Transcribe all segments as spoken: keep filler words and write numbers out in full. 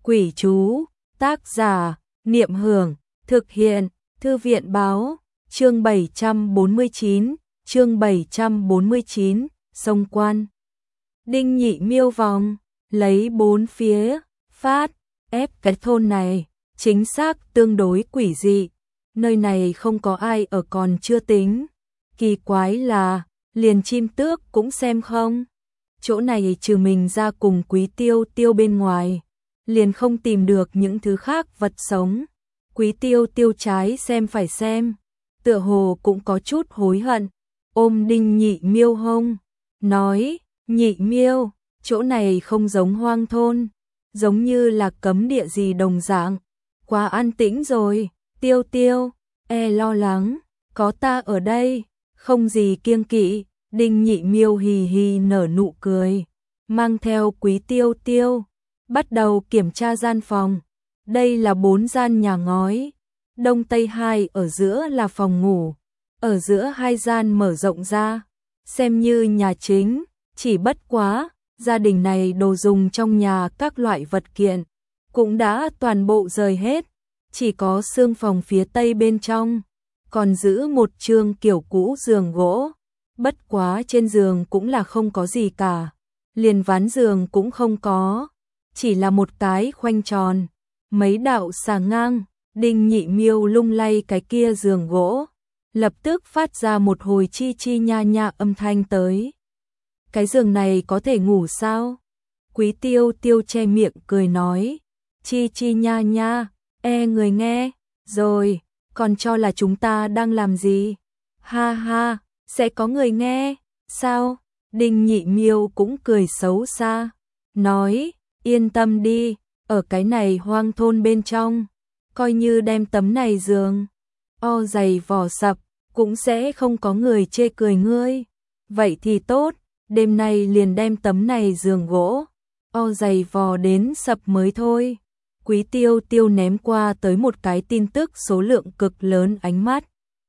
Quỷ chú, tác giả, Niệm Hưởng, thực hiện, Thư viện Báo, chương bảy trăm bốn mươi chín, chương bảy trăm bốn mươi chín, Sông Quan. Đinh Nhị miêu vòng, lấy bốn phía, phát, ép cái thôn này, chính xác tương đối quỷ dị, nơi này không có ai ở còn chưa tính. Kỳ quái là, liền chim tước cũng xem không. Chỗ này trừ mình ra cùng Quý Tiêu Tiêu bên ngoài, liền không tìm được những thứ khác vật sống. Quý Tiêu Tiêu trái xem phải xem, tựa hồ cũng có chút hối hận, ôm Đinh Nhị miêu hông, nói, Nhị miêu, chỗ này không giống hoang thôn, giống như là cấm địa gì đồng dạng, quá an tĩnh rồi. Tiêu Tiêu, e lo lắng, có ta ở đây, không gì kiêng kỵ. Đinh Nhị miêu hì hì nở nụ cười, mang theo Quý Tiêu Tiêu, bắt đầu kiểm tra gian phòng. Đây là bốn gian nhà ngói, đông tây hai, ở giữa là phòng ngủ, ở giữa hai gian mở rộng ra, xem như nhà chính. Chỉ bất quá, gia đình này đồ dùng trong nhà các loại vật kiện cũng đã toàn bộ rời hết, chỉ có xương phòng phía tây bên trong còn giữ một chương kiểu cũ giường gỗ. Bất quá trên giường cũng là không có gì cả, liền ván giường cũng không có, chỉ là một cái khoanh tròn, mấy đạo xà ngang. Đinh Nhị miêu lung lay cái kia giường gỗ, lập tức phát ra một hồi chi chi nha nha âm thanh tới. Cái giường này có thể ngủ sao? Quý Tiêu Tiêu che miệng cười nói, chi chi nha nha, e người nghe, rồi, còn cho là chúng ta đang làm gì? Ha ha, sẽ có người nghe, sao? Đinh Nhị miêu cũng cười xấu xa, nói, yên tâm đi, ở cái này hoang thôn bên trong, coi như đem tấm này giường o dày vò sập, cũng sẽ không có người chê cười ngươi. Vậy thì tốt, đêm nay liền đem tấm này giường gỗ o dày vò đến sập mới thôi. Quý Tiêu Tiêu ném qua tới một cái tin tức số lượng cực lớn ánh mắt.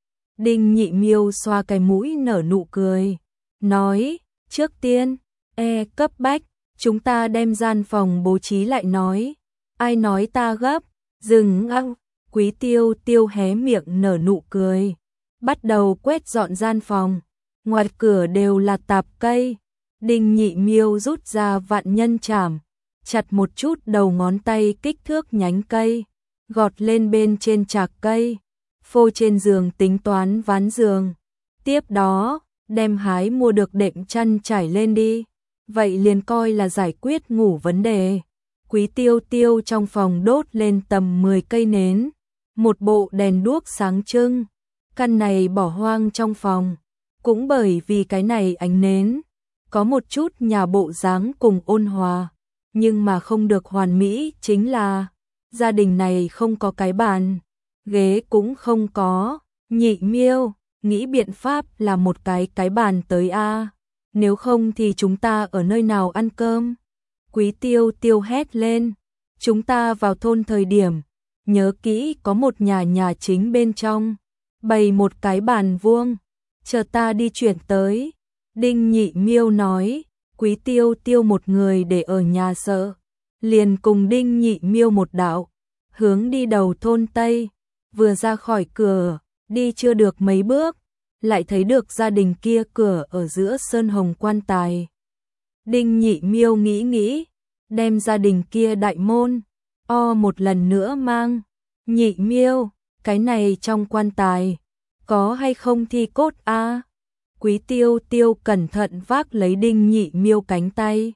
Đinh Nhị miêu xoa cái mũi nở nụ cười, nói, trước tiên, e cấp bách, chúng ta đem gian phòng bố trí lại nói. Ai nói ta gấp, dừng ăng. Quý Tiêu Tiêu hé miệng nở nụ cười, bắt đầu quét dọn gian phòng, ngoài cửa đều là tạp cây. Đinh Nhị miêu rút ra vạn nhân chảm, chặt một chút đầu ngón tay kích thước nhánh cây, gọt lên bên trên chạc cây, phô trên giường tính toán ván giường. Tiếp đó, đem hái mua được đệm chăn trải lên đi, vậy liền coi là giải quyết ngủ vấn đề. Quý Tiêu Tiêu trong phòng đốt lên tầm mười cây nến, một bộ đèn đuốc sáng trưng. Căn này bỏ hoang trong phòng, cũng bởi vì cái này ánh nến, có một chút nhà bộ dáng cùng ôn hòa, nhưng mà không được hoàn mỹ chính là gia đình này không có cái bàn, ghế cũng không có. Nhị miêu, nghĩ biện pháp là một cái cái bàn tới a, nếu không thì chúng ta ở nơi nào ăn cơm? Quý Tiêu Tiêu hét lên, chúng ta vào thôn thời điểm, nhớ kỹ có một nhà nhà chính bên trong, bày một cái bàn vuông, chờ ta đi chuyển tới. Đinh Nhị miêu nói, Quý Tiêu Tiêu một người để ở nhà sợ, liền cùng Đinh Nhị miêu một đạo, hướng đi đầu thôn Tây. Vừa ra khỏi cửa, đi chưa được mấy bước, lại thấy được gia đình kia cửa ở giữa sơn hồng quan tài. Đinh Nhị miêu nghĩ nghĩ, đem gia đình kia đại môn o một lần nữa mang. Nhị miêu, cái này trong quan tài có hay không thi cốt a? Quý Tiêu Tiêu cẩn thận vác lấy Đinh Nhị miêu cánh tay,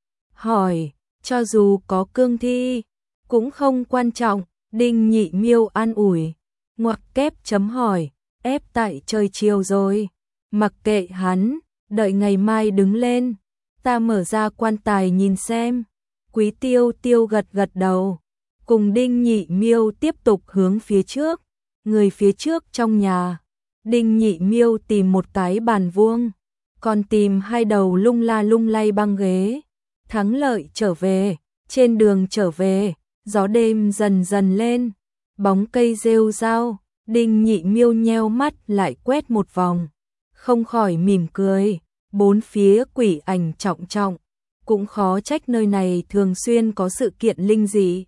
hỏi, cho dù có cương thi cũng không quan trọng. Đinh Nhị miêu an ủi, ngoặc kép chấm hỏi, ép tại trời chiều rồi, mặc kệ hắn, đợi ngày mai đứng lên, ta mở ra quan tài nhìn xem. Quý Tiêu Tiêu gật gật đầu, cùng Đinh Nhị miêu tiếp tục hướng phía trước. Người phía trước trong nhà, Đinh Nhị miêu tìm một cái bàn vuông, còn tìm hai đầu lung la lung lay băng ghế. Thắng lợi trở về, trên đường trở về, gió đêm dần dần lên, bóng cây rêu rao. Đinh Nhị miêu nheo mắt lại quét một vòng, không khỏi mỉm cười. Bốn phía quỷ ảnh trọng trọng, cũng khó trách nơi này thường xuyên có sự kiện linh dị.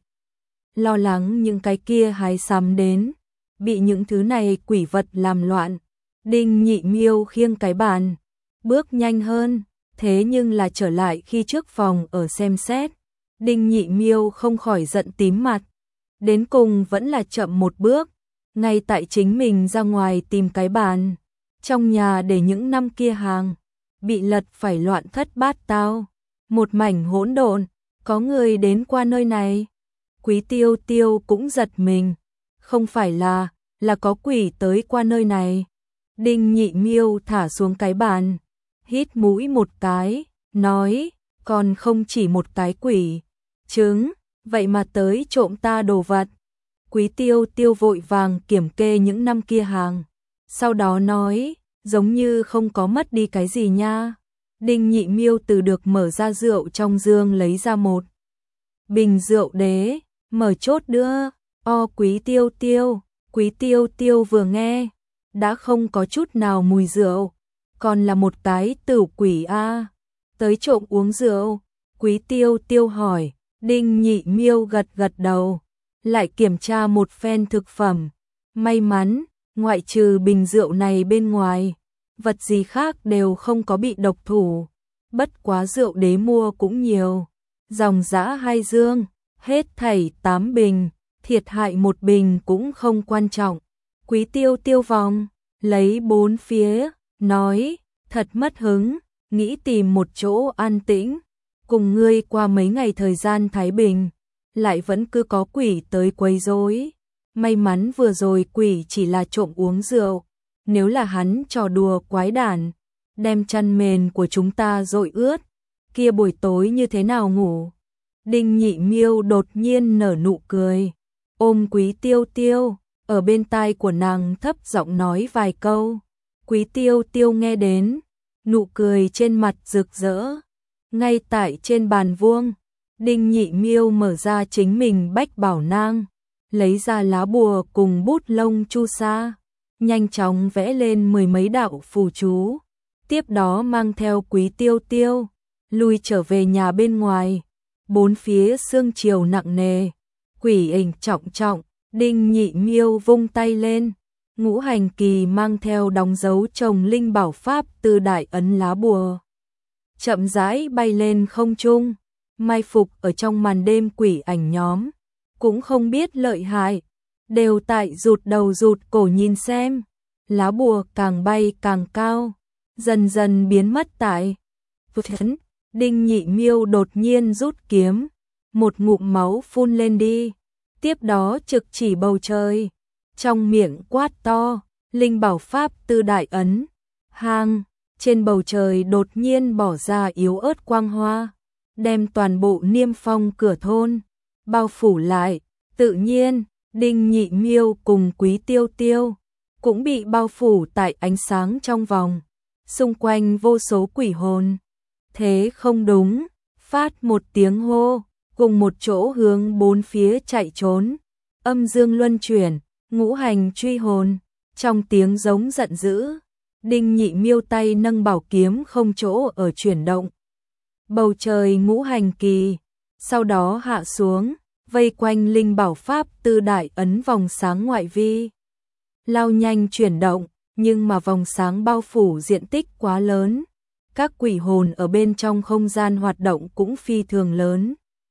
Lo lắng những cái kia hái sắm đến, bị những thứ này quỷ vật làm loạn. Đinh Nhị Miêu khiêng cái bàn, bước nhanh hơn, thế nhưng là trở lại khi trước phòng ở xem xét. Đinh Nhị Miêu không khỏi giận tím mặt, đến cùng vẫn là chậm một bước, ngay tại chính mình ra ngoài tìm cái bàn. Trong nhà để những năm kia hàng, bị lật phải loạn thất bát tao, một mảnh hỗn độn, có người đến qua nơi này. Quý Tiêu Tiêu cũng giật mình, không phải là, là có quỷ tới qua nơi này. Đinh Nhị Miêu thả xuống cái bàn, hít mũi một cái, nói, còn không chỉ một cái quỷ, chứng, vậy mà tới trộm ta đồ vật. Quý Tiêu Tiêu vội vàng kiểm kê những năm kia hàng, sau đó nói, giống như không có mất đi cái gì nha. Đinh Nhị Miêu từ được mở ra rượu trong dương lấy ra một bình rượu đế, mở chốt đưa, o Quý Tiêu Tiêu. Quý Tiêu Tiêu vừa nghe, đã không có chút nào mùi rượu, còn là một cái tửu quỷ a, tới trộm uống rượu. Quý Tiêu Tiêu hỏi, Đinh Nhị Miêu gật gật đầu, lại kiểm tra một phen thực phẩm. May mắn, ngoại trừ bình rượu này bên ngoài, vật gì khác đều không có bị độc thủ. Bất quá rượu đế mua cũng nhiều, dòng dã hai dương, hết thảy tám bình, thiệt hại một bình cũng không quan trọng. Quý Tiêu Tiêu vòng, lấy bốn phía, nói, thật mất hứng, nghĩ tìm một chỗ an tĩnh, cùng ngươi qua mấy ngày thời gian thái bình, lại vẫn cứ có quỷ tới quấy rối. May mắn vừa rồi quỷ chỉ là trộm uống rượu, nếu là hắn trò đùa quái đản, đem chăn mền của chúng ta dội ướt, kia buổi tối như thế nào ngủ. Đinh Nhị Miêu đột nhiên nở nụ cười, ôm Quý Tiêu Tiêu, ở bên tai của nàng thấp giọng nói vài câu. Quý Tiêu Tiêu nghe đến, nụ cười trên mặt rực rỡ. Ngay tại trên bàn vuông, Đinh Nhị Miêu mở ra chính mình bách bảo nang, lấy ra lá bùa cùng bút lông chu sa, nhanh chóng vẽ lên mười mấy đạo phù chú, tiếp đó mang theo Quý Tiêu Tiêu, lui trở về nhà bên ngoài. Bốn phía sương chiều nặng nề, quỷ ảnh trọng trọng, Đinh Nhị Miêu vung tay lên, ngũ hành kỳ mang theo đóng dấu trồng linh bảo pháp từ đại ấn lá bùa, chậm rãi bay lên không trung, mai phục ở trong màn đêm. Quỷ ảnh nhóm cũng không biết lợi hại, đều tại rụt đầu rụt cổ nhìn xem, lá bùa càng bay càng cao, dần dần biến mất tại vân. Đinh Nhị Miêu đột nhiên rút kiếm, một ngụm máu phun lên đi, tiếp đó trực chỉ bầu trời, trong miệng quát to, linh bảo pháp tư đại ấn. Hang, trên bầu trời đột nhiên bỏ ra yếu ớt quang hoa, đem toàn bộ Niêm Phong cửa thôn bao phủ lại. Tự nhiên, Đinh Nhị Miêu cùng Quý Tiêu Tiêu cũng bị bao phủ tại ánh sáng trong vòng, xung quanh vô số quỷ hồn. Thế không đúng, phát một tiếng hô, cùng một chỗ hướng bốn phía chạy trốn. Âm dương luân chuyển, ngũ hành truy hồn, trong tiếng giống giận dữ, Đinh Nhị Miêu tay nâng bảo kiếm không chỗ ở chuyển động. Bầu trời ngũ hành kỳ, sau đó hạ xuống, vây quanh linh bảo pháp tư đại ấn vòng sáng ngoại vi. Lao nhanh chuyển động, nhưng mà vòng sáng bao phủ diện tích quá lớn. Các quỷ hồn ở bên trong không gian hoạt động cũng phi thường lớn.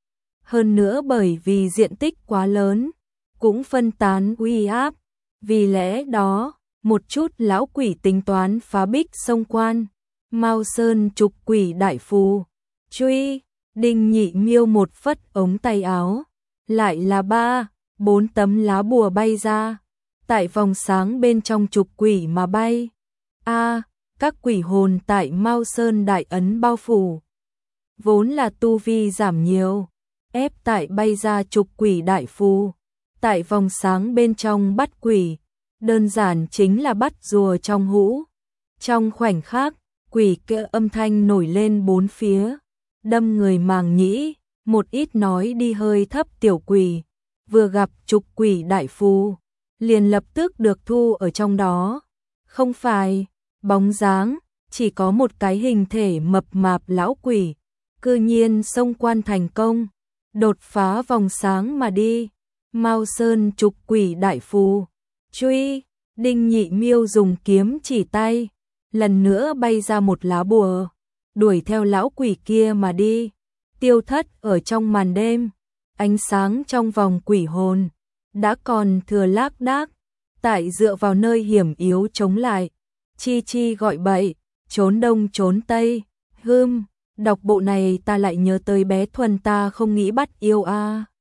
Hơn nữa bởi vì diện tích quá lớn, cũng phân tán uy áp. Vì lẽ đó, một chút lão quỷ tính toán phá bích sông quan, Mao Sơn trục quỷ đại phù. Truy, Đinh Nhị Miêu một phất ống tay áo, lại là ba, bốn tấm lá bùa bay ra, tại vòng sáng bên trong trục quỷ mà bay. A, các quỷ hồn tại Mao Sơn đại ấn bao phủ, vốn là tu vi giảm nhiều, ép tại bay ra trục quỷ đại phù, tại vòng sáng bên trong bắt quỷ, đơn giản chính là bắt rùa trong hũ. Trong khoảnh khắc, quỷ kệ âm thanh nổi lên bốn phía, đâm người màng nhĩ. Một ít nói đi hơi thấp tiểu quỷ, vừa gặp trục quỷ đại phù, liền lập tức được thu ở trong đó. Không phải bóng dáng, chỉ có một cái hình thể mập mạp lão quỷ, cư nhiên xông quan thành công, đột phá vòng sáng mà đi. Mao Sơn trục quỷ đại phù, truy, Đinh Nhị Miêu dùng kiếm chỉ tay, lần nữa bay ra một lá bùa, đuổi theo lão quỷ kia mà đi, tiêu thất ở trong màn đêm. Ánh sáng trong vòng quỷ hồn đã còn thừa lác đác, tại dựa vào nơi hiểm yếu chống lại, chi chi gọi bậy, trốn đông trốn tây. Hưm, đọc bộ này ta lại nhớ tới bé Thuần ta không nghĩ bắt yêu a. À.